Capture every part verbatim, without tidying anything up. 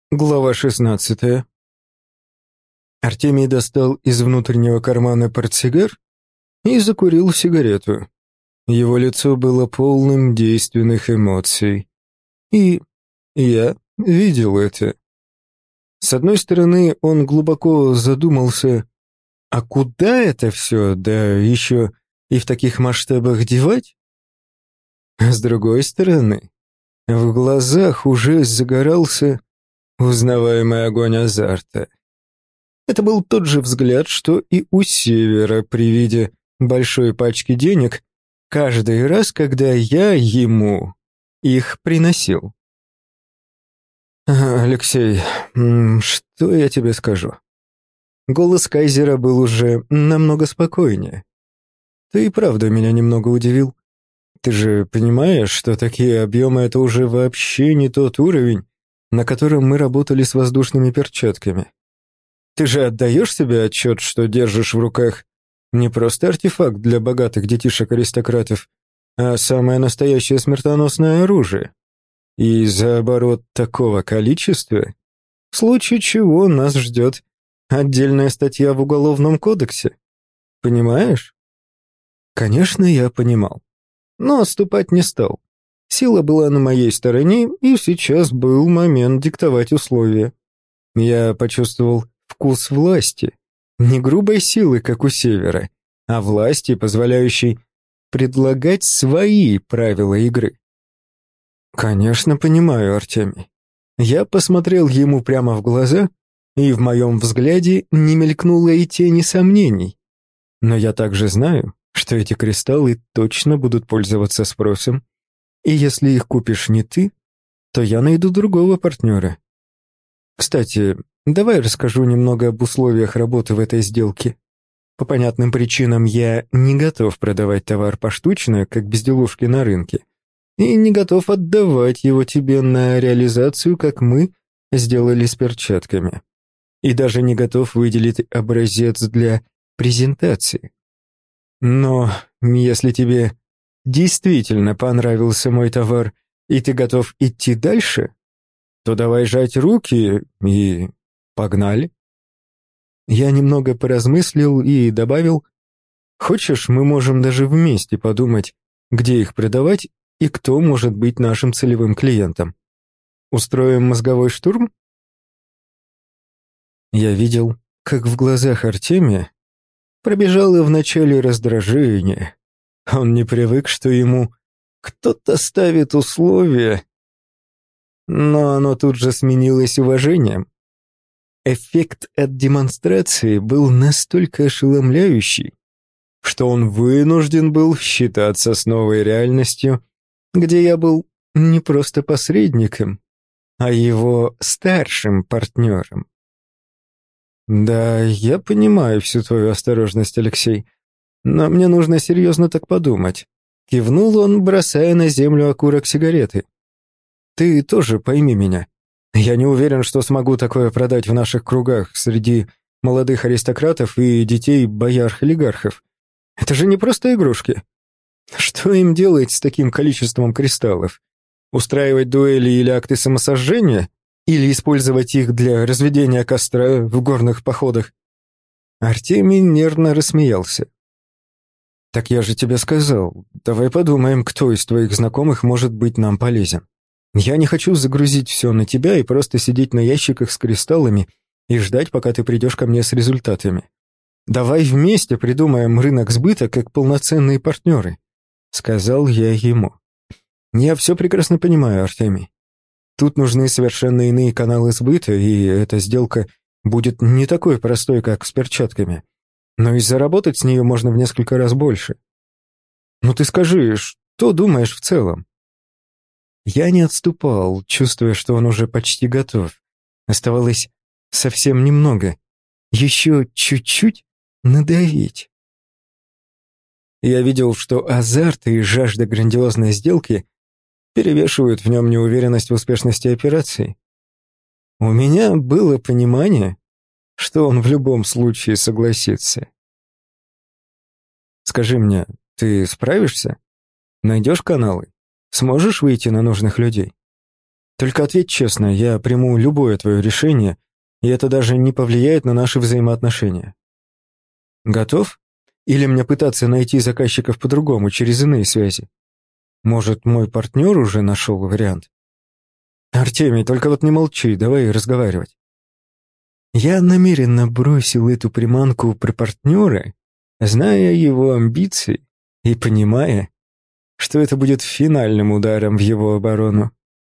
Глава шестнадцатая. Артемий достал из внутреннего кармана портсигар и закурил сигарету. Его лицо было полным действенных эмоций. И я видел это. С одной стороны, он глубоко задумался, а куда это все, да еще и в таких масштабах девать? А с другой стороны, в глазах уже загорался узнаваемый огонь азарта. Это был тот же взгляд, что и у Севера при виде большой пачки денег каждый раз, когда я ему их приносил. «Алексей, что я тебе скажу?» Голос Кайзера был уже намного спокойнее. «Ты и правда меня немного удивил. Ты же понимаешь, что такие объемы — это уже вообще не тот уровень, на котором мы работали с воздушными перчатками. Ты же отдаешь себе отчет, что держишь в руках не просто артефакт для богатых детишек-аристократов, а самое настоящее смертоносное оружие. И за оборот такого количества, в случае чего нас ждет отдельная статья в Уголовном кодексе. Понимаешь?» Конечно, я понимал, но отступать не стал. Сила была на моей стороне, и сейчас был момент диктовать условия. Я почувствовал вкус власти, не грубой силы, как у Севера, а власти, позволяющей предлагать свои правила игры. Конечно, понимаю, Артемий. Я посмотрел ему прямо в глаза, и в моем взгляде не мелькнуло и тени сомнений. Но я также знаю, что эти кристаллы точно будут пользоваться спросом, и если их купишь не ты, то я найду другого партнера. Кстати, давай расскажу немного об условиях работы в этой сделке. По понятным причинам я не готов продавать товар поштучно, как безделушки на рынке, и не готов отдавать его тебе на реализацию, как мы сделали с перчатками. И даже не готов выделить образец для презентации. Но если тебе действительно понравился мой товар, и ты готов идти дальше, то давай жать руки и погнали. Я немного поразмыслил и добавил: хочешь, мы можем даже вместе подумать, где их продавать и кто может быть нашим целевым клиентом. Устроим мозговой штурм? Я видел, как в глазах Артемия пробежало вначале раздражение. Он не привык, что ему кто-то ставит условия, но оно тут же сменилось уважением. Эффект от демонстрации был настолько ошеломляющий, что он вынужден был считаться с новой реальностью, где я был не просто посредником, а его старшим партнером. «Да, я понимаю всю твою осторожность, Алексей, но мне нужно серьезно так подумать», — кивнул он, бросая на землю окурок сигареты. «Ты тоже пойми меня. Я не уверен, что смогу такое продать в наших кругах среди молодых аристократов и детей бояр-олигархов. Это же не просто игрушки. Что им делать с таким количеством кристаллов? Устраивать дуэли или акты самосожжения? Или использовать их для разведения костра в горных походах?» Артемий нервно рассмеялся. «Так я же тебе сказал, давай подумаем, кто из твоих знакомых может быть нам полезен. Я не хочу загрузить все на тебя и просто сидеть на ящиках с кристаллами и ждать, пока ты придешь ко мне с результатами. Давай вместе придумаем рынок сбыта как полноценные партнеры», — сказал я ему. «Я все прекрасно понимаю, Артемий. Тут нужны совершенно иные каналы сбыта, и эта сделка будет не такой простой, как с перчатками. Но и заработать с нее можно в несколько раз больше. Ну ты скажи, что думаешь в целом?» Я не отступал, чувствуя, что он уже почти готов. Оставалось совсем немного. Еще чуть-чуть надавить. Я видел, что азарт и жажда грандиозной сделки перевешивают в нем неуверенность в успешности операции. У меня было понимание, что он в любом случае согласится. «Скажи мне, ты справишься? Найдешь каналы? Сможешь выйти на нужных людей?» Только ответь честно, я приму любое твое решение, и это даже не повлияет на наши взаимоотношения. Готов? Или мне пытаться найти заказчиков по-другому, через иные связи? Может, мой партнер уже нашел вариант? Артемий, только вот не молчи, давай разговаривать. Я намеренно бросил эту приманку при партнера, зная его амбиции и понимая, что это будет финальным ударом в его оборону.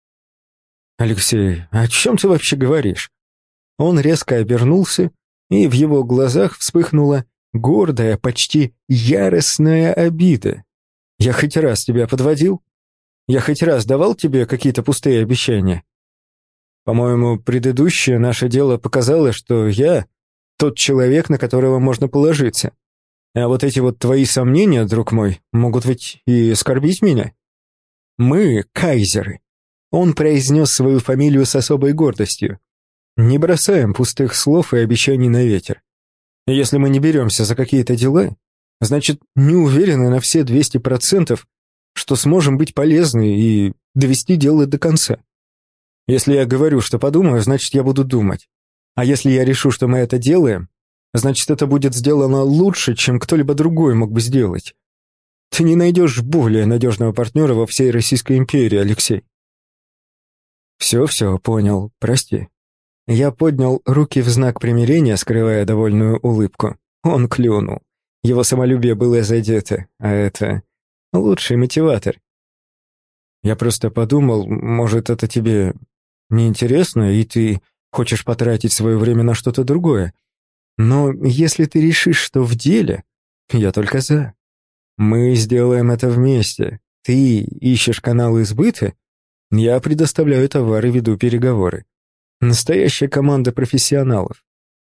«Алексей, о чем ты вообще говоришь?» Он резко обернулся, и в его глазах вспыхнула гордая, почти яростная обида. «Я хоть раз тебя подводил? Я хоть раз давал тебе какие-то пустые обещания? По-моему, предыдущее наше дело показало, что я тот человек, на которого можно положиться. А вот эти вот твои сомнения, друг мой, могут ведь и оскорбить меня. Мы — кайзеры». Он произнес свою фамилию с особой гордостью. «Не бросаем пустых слов и обещаний на ветер. Если мы не беремся за какие-то дела, значит, не уверены на все двести процентов, что сможем быть полезны и довести дело до конца. Если я говорю, что подумаю, значит, я буду думать. А если я решу, что мы это делаем, значит, это будет сделано лучше, чем кто-либо другой мог бы сделать. Ты не найдешь более надежного партнера во всей Российской империи, Алексей». «Все-все, понял, прости». Я поднял руки в знак примирения, скрывая довольную улыбку. Он клюнул. Его самолюбие было задето, а это лучший мотиватор. Я просто подумал, может, это тебе неинтересно, и ты хочешь потратить свое время на что-то другое. Но если ты решишь, что в деле, я только за. Мы сделаем это вместе. Ты ищешь каналы сбыта, я предоставляю товар и веду переговоры. Настоящая команда профессионалов.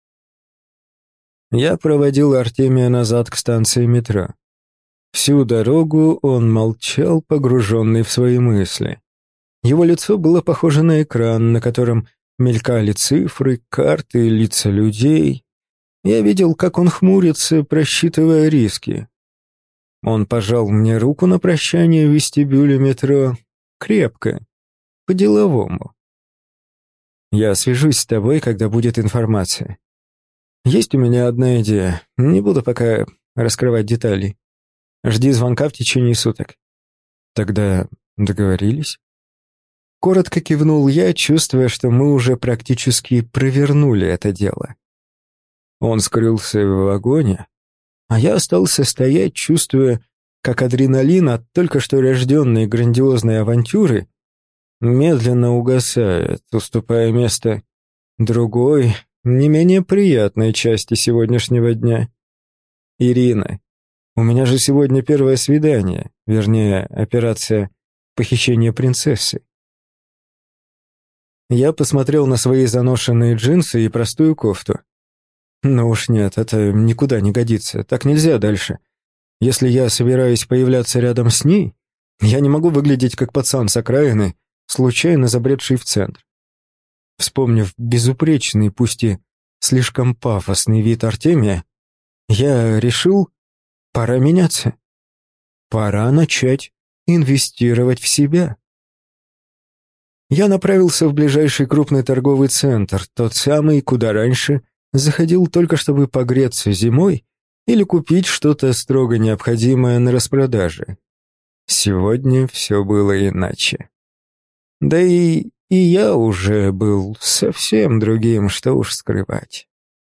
Я проводил Артемия назад к станции метро. Всю дорогу он молчал, погруженный в свои мысли. Его лицо было похоже на экран, на котором мелькали цифры, карты, лица людей. Я видел, как он хмурится, просчитывая риски. Он пожал мне руку на прощание в вестибюле метро. Крепко, по-деловому. «Я свяжусь с тобой, когда будет информация. Есть у меня одна идея. Не буду пока раскрывать детали. Жди звонка в течение суток». «Тогда договорились?» Коротко кивнул я, чувствуя, что мы уже практически провернули это дело. Он скрылся в вагоне, а я остался стоять, чувствуя, как адреналин от только что рожденной грандиозной авантюры медленно угасает, уступая место другой, не менее приятной части сегодняшнего дня. «Ирина, у меня же сегодня первое свидание, вернее, операция похищения принцессы». Я посмотрел на свои заношенные джинсы и простую кофту. Ну уж нет, это никуда не годится, так нельзя дальше. Если я собираюсь появляться рядом с ней, я не могу выглядеть как пацан с окраины, случайно забредший в центр. Вспомнив безупречный, пусть и слишком пафосный вид Артемия, я решил, пора меняться. Пора начать инвестировать в себя. Я направился в ближайший крупный торговый центр, тот самый, куда раньше заходил только чтобы погреться зимой или купить что-то строго необходимое на распродаже. Сегодня все было иначе. Да и, и я уже был совсем другим, что уж скрывать.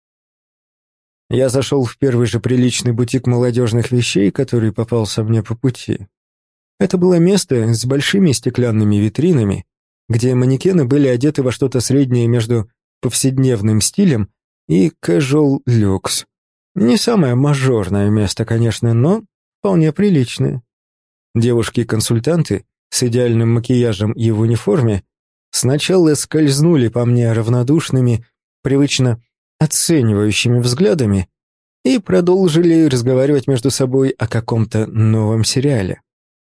Я зашел в первый же приличный бутик молодежных вещей, который попался мне по пути. Это было место с большими стеклянными витринами, где манекены были одеты во что-то среднее между повседневным стилем и casual люкс. Не самое мажорное место, конечно, но вполне приличное. Девушки-консультанты с идеальным макияжем и в униформе сначала скользнули по мне равнодушными, привычно оценивающими взглядами и продолжили разговаривать между собой о каком-то новом сериале.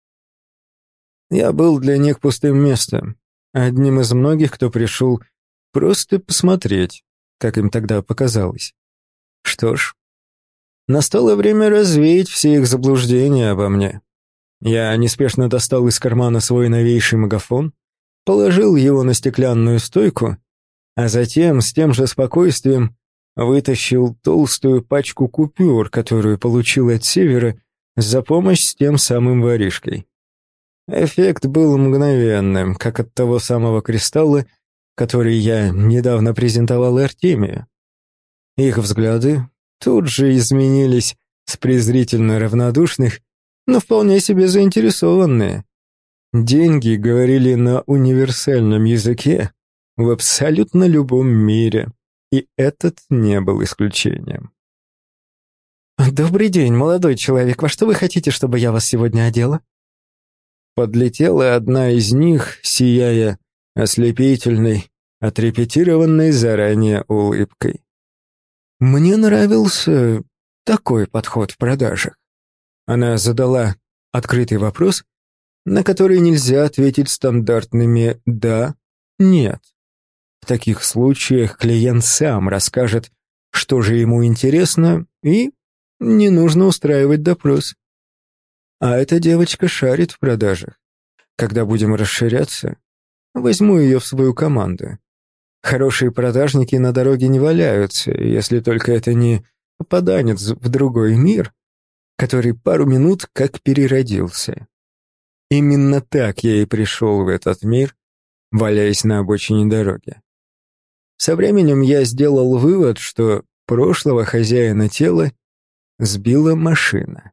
Я был для них пустым местом, одним из многих, кто пришел просто посмотреть, как им тогда показалось. Что ж, настало время развеять все их заблуждения обо мне. Я неспешно достал из кармана свой новейший магафон, положил его на стеклянную стойку, а затем с тем же спокойствием вытащил толстую пачку купюр, которую получил от Севера за помощь с тем самым воришкой. Эффект был мгновенным, как от того самого кристалла, который я недавно презентовал Артемию. Их взгляды тут же изменились с презрительно равнодушных, но вполне себе заинтересованные. Деньги говорили на универсальном языке в абсолютно любом мире, и этот не был исключением. «Добрый день, молодой человек. Во что вы хотите, чтобы я вас сегодня одела?» Подлетела одна из них, сияя ослепительной, отрепетированной заранее улыбкой. Мне нравился такой подход в продажах. Она задала открытый вопрос, на который нельзя ответить стандартными «да», «нет». В таких случаях клиент сам расскажет, что же ему интересно, и не нужно устраивать допрос. А эта девочка шарит в продажах. Когда будем расширяться, возьму ее в свою команду. Хорошие продажники на дороге не валяются, если только это не попаданец в другой мир, который пару минут как переродился. Именно так я и пришел в этот мир, валяясь на обочине дороги. Со временем я сделал вывод, что прошлого хозяина тела сбила машина.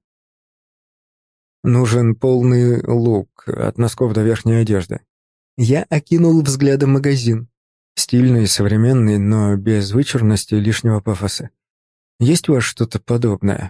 Нужен полный лук, от носков до верхней одежды. Я окинул взглядом магазин. Стильный, современный, но без вычурности и лишнего пафоса. Есть у вас что-то подобное?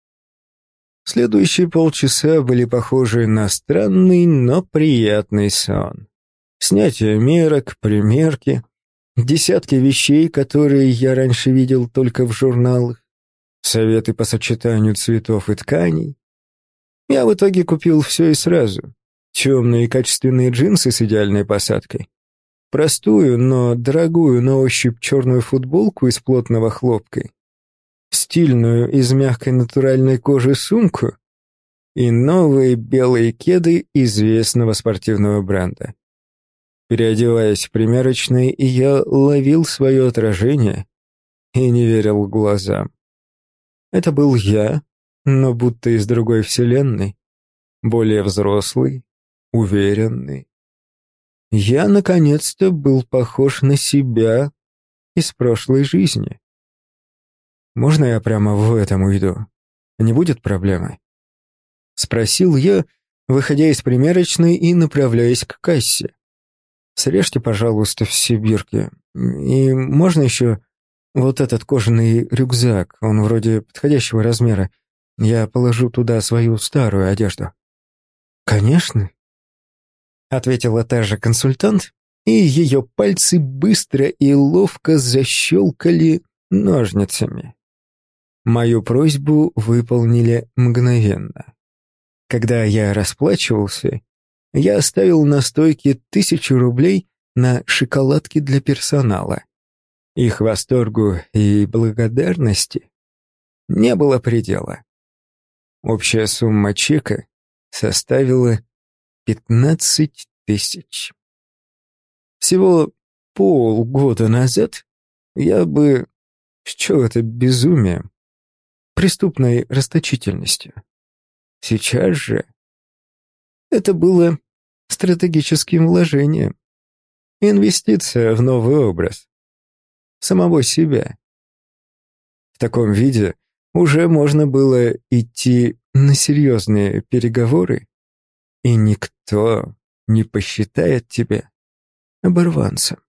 Следующие полчаса были похожи на странный, но приятный сон. Снятие мерок, примерки, десятки вещей, которые я раньше видел только в журналах, советы по сочетанию цветов и тканей. Я в итоге купил все и сразу. Темные качественные джинсы с идеальной посадкой, простую, но дорогую на ощупь черную футболку из плотного хлопка, стильную из мягкой натуральной кожи сумку и новые белые кеды известного спортивного бренда. Переодеваясь в примерочной, я ловил свое отражение и не верил глазам. Это был я, но будто из другой вселенной, более взрослый, уверенный. Я, наконец-то, был похож на себя из прошлой жизни. «Можно я прямо в этом уйду? Не будет проблемы?» Спросил я, выходя из примерочной и направляясь к кассе. «Срежьте, пожалуйста, все бирки. И можно еще вот этот кожаный рюкзак, он вроде подходящего размера. Я положу туда свою старую одежду». «Конечно», — ответила та же консультант, и ее пальцы быстро и ловко защелкали ножницами. Мою просьбу выполнили мгновенно. Когда я расплачивался, я оставил на стойке тысячу рублей на шоколадки для персонала. Их восторгу и благодарности не было предела. Общая сумма чека составила пятнадцать тысяч. Всего полгода назад я бы счел это безумием, преступной расточительностью. Сейчас же это было стратегическим вложением, инвестиция в новый образ, самого себя. В таком виде уже можно было идти на серьезные переговоры, и никто не посчитает тебя оборванцем.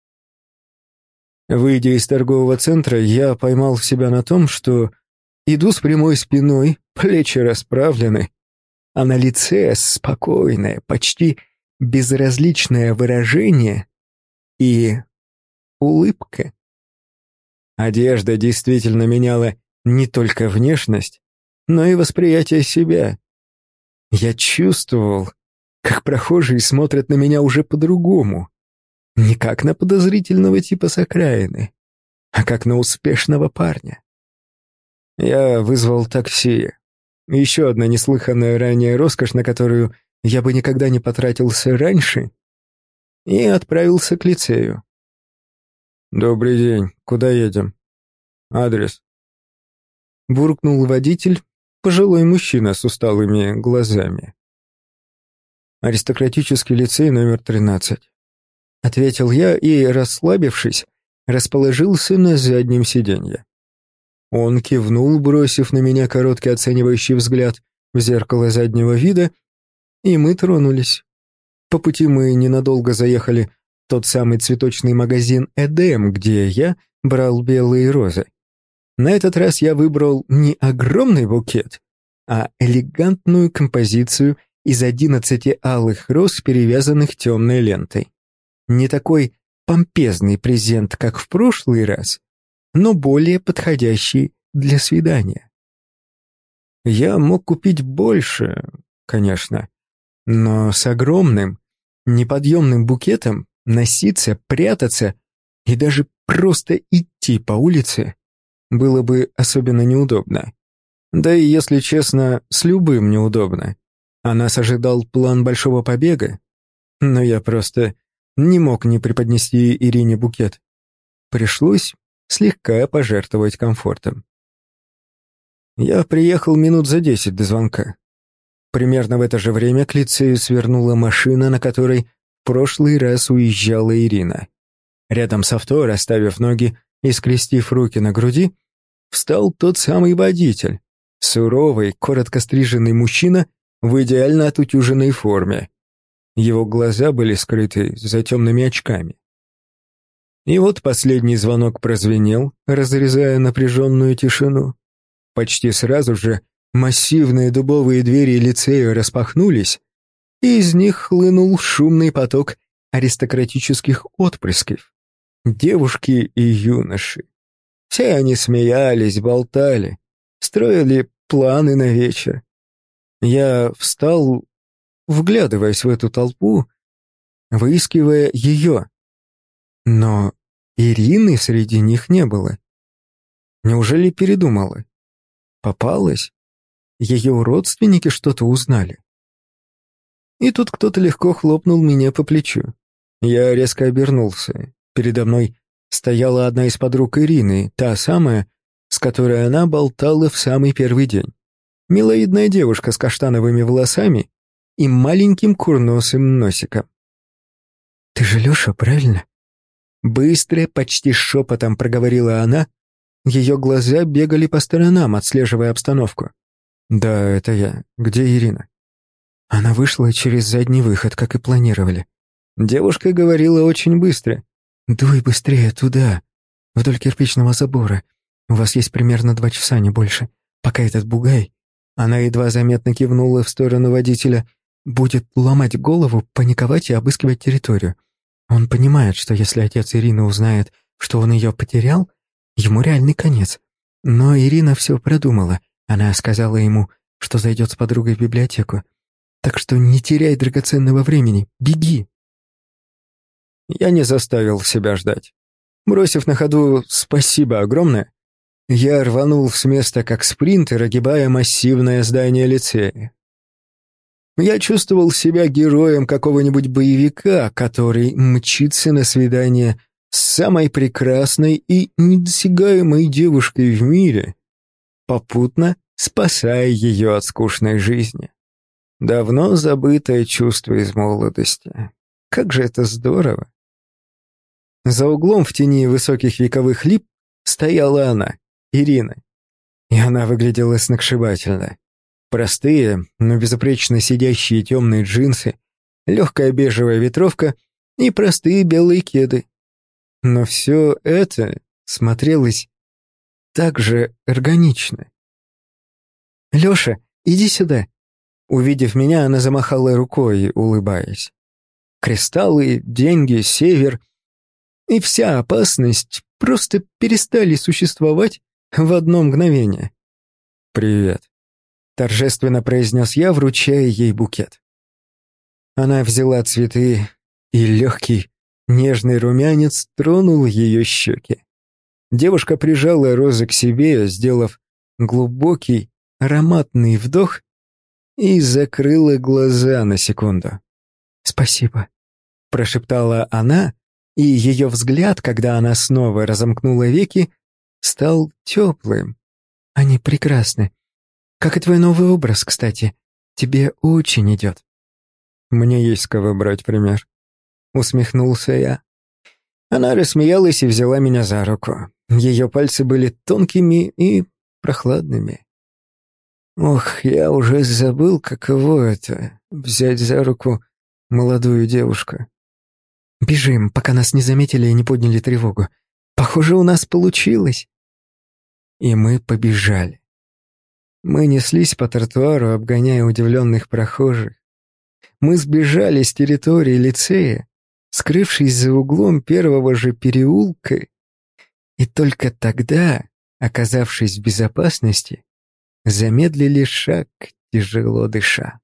Выйдя из торгового центра, я поймал себя на том, что иду с прямой спиной, плечи расправлены, а на лице спокойное, почти безразличное выражение и улыбка. Одежда действительно меняла не только внешность, но и восприятие себя. Я чувствовал, как прохожие смотрят на меня уже по-другому, не как на подозрительного типа с окраины, а как на успешного парня. Я вызвал такси. Еще одна неслыханная ранее роскошь, на которую я бы никогда не потратился раньше, и отправился к лицею. «Добрый день. Куда едем? Адрес?» Буркнул водитель, пожилой мужчина с усталыми глазами. «Аристократический лицей номер тринадцать», — ответил я и, расслабившись, расположился на заднем сиденье. Он кивнул, бросив на меня короткий оценивающий взгляд в зеркало заднего вида, и мы тронулись. По пути мы ненадолго заехали в тот самый цветочный магазин «Эдем», где я брал белые розы. На этот раз я выбрал не огромный букет, а элегантную композицию из одиннадцати алых роз, перевязанных темной лентой. Не такой помпезный презент, как в прошлый раз, но более подходящий для свидания. Я мог купить больше, конечно, но с огромным, неподъемным букетом носиться, прятаться и даже просто идти по улице было бы особенно неудобно. Да и, если честно, с любым неудобно. А нас ожидал план большого побега, но я просто не мог не преподнести Ирине букет. Пришлось слегка пожертвовать комфортом. Я приехал минут за десять до звонка. Примерно в это же время к лицею свернула машина, на которой в прошлый раз уезжала Ирина. Рядом с авто, расставив ноги и скрестив руки на груди, встал тот самый водитель, суровый, коротко стриженный мужчина в идеально отутюженной форме. Его глаза были скрыты за темными очками. И вот последний звонок прозвенел, разрезая напряженную тишину. Почти сразу же массивные дубовые двери лицея распахнулись, и из них хлынул шумный поток аристократических отпрысков. Девушки и юноши. Все они смеялись, болтали, строили планы на вечер. Я встал, вглядываясь в эту толпу, выискивая ее. Но Ирины среди них не было. Неужели передумала? Попалась? Ее родственники что-то узнали? И тут кто-то легко хлопнул меня по плечу. Я резко обернулся. Передо мной стояла одна из подруг Ирины, та самая, с которой она болтала в самый первый день. Миловидная девушка с каштановыми волосами и маленьким курносым носиком. «Ты же Леша, правильно?» Быстро, почти шепотом проговорила она. Ее глаза бегали по сторонам, отслеживая обстановку. «Да, это я. Где Ирина?» Она вышла через задний выход, как и планировали. Девушка говорила очень быстро. «Дуй быстрее туда, вдоль кирпичного забора. У вас есть примерно два часа, не больше, пока этот бугай...» Она едва заметно кивнула в сторону водителя. «Будет ломать голову, паниковать и обыскивать территорию. Он понимает, что если отец Ирины узнает, что он ее потерял, ему реальный конец. Но Ирина все продумала. Она сказала ему, что зайдет с подругой в библиотеку. Так что не теряй драгоценного времени, беги!» Я не заставил себя ждать. Бросив на ходу «спасибо огромное», я рванул с места как спринтер, огибая массивное здание лицея. Я чувствовал себя героем какого-нибудь боевика, который мчится на свидание с самой прекрасной и недосягаемой девушкой в мире, попутно спасая ее от скучной жизни. Давно забытое чувство из молодости. Как же это здорово! За углом в тени высоких вековых лип стояла она, Ирина. И она выглядела сногсшибательно. Простые, но безупречно сидящие темные джинсы, легкая бежевая ветровка и простые белые кеды. Но все это смотрелось так же органично. «Леша, иди сюда!» Увидев меня, она замахала рукой, улыбаясь. Кристаллы, деньги, север и вся опасность просто перестали существовать в одно мгновение. «Привет», — торжественно произнес я, вручая ей букет. Она взяла цветы, и легкий, нежный румянец тронул ее щеки. Девушка прижала розы к себе, сделав глубокий, ароматный вдох, и закрыла глаза на секунду. «Спасибо», прошептала она, и ее взгляд, когда она снова разомкнула веки, стал теплым. «Они прекрасны. Как и твой новый образ, кстати. Тебе очень идет». «Мне есть с кого брать пример», — усмехнулся я. Она рассмеялась и взяла меня за руку. Ее пальцы были тонкими и прохладными. Ох, я уже забыл, каково это — взять за руку молодую девушку. «Бежим, пока нас не заметили и не подняли тревогу. Похоже, у нас получилось». И мы побежали. Мы неслись по тротуару, обгоняя удивленных прохожих. Мы сбежали с территории лицея, скрывшись за углом первого же переулка, и только тогда, оказавшись в безопасности, замедлили шаг, тяжело дыша.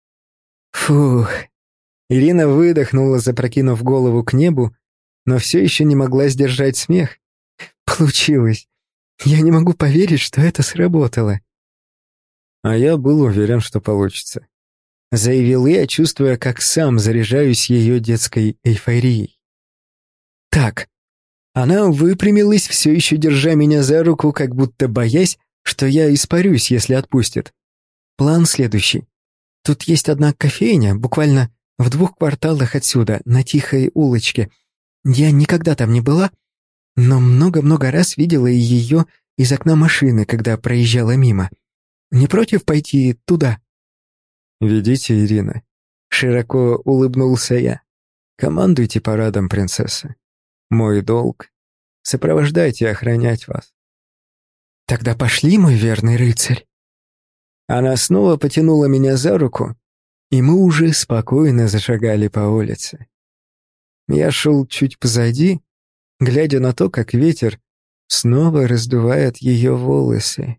Фух. Ирина выдохнула, запрокинув голову к небу, но все еще не могла сдержать смех. «Получилось. Я не могу поверить, что это сработало». А я был уверен, что получится. Заявил я, чувствуя, как сам заряжаюсь ее детской эйфорией. Так, она выпрямилась, все еще держа меня за руку, как будто боясь, что я испарюсь, если отпустит. План следующий. Тут есть одна кофейня, буквально в двух кварталах отсюда, на тихой улочке. Я никогда там не была, но много-много раз видела ее из окна машины, когда проезжала мимо. Не против пойти туда?» «Ведите, Ирина», — широко улыбнулся я. «Командуйте парадом, принцесса. Мой долг — сопровождать и охранять вас». «Тогда пошли, мой верный рыцарь». Она снова потянула меня за руку, и мы уже спокойно зашагали по улице. Я шел чуть позади, глядя на то, как ветер снова раздувает ее волосы.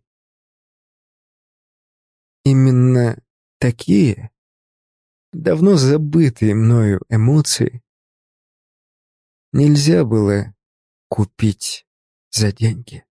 Именно такие, давно забытые мною эмоции, нельзя было купить за деньги.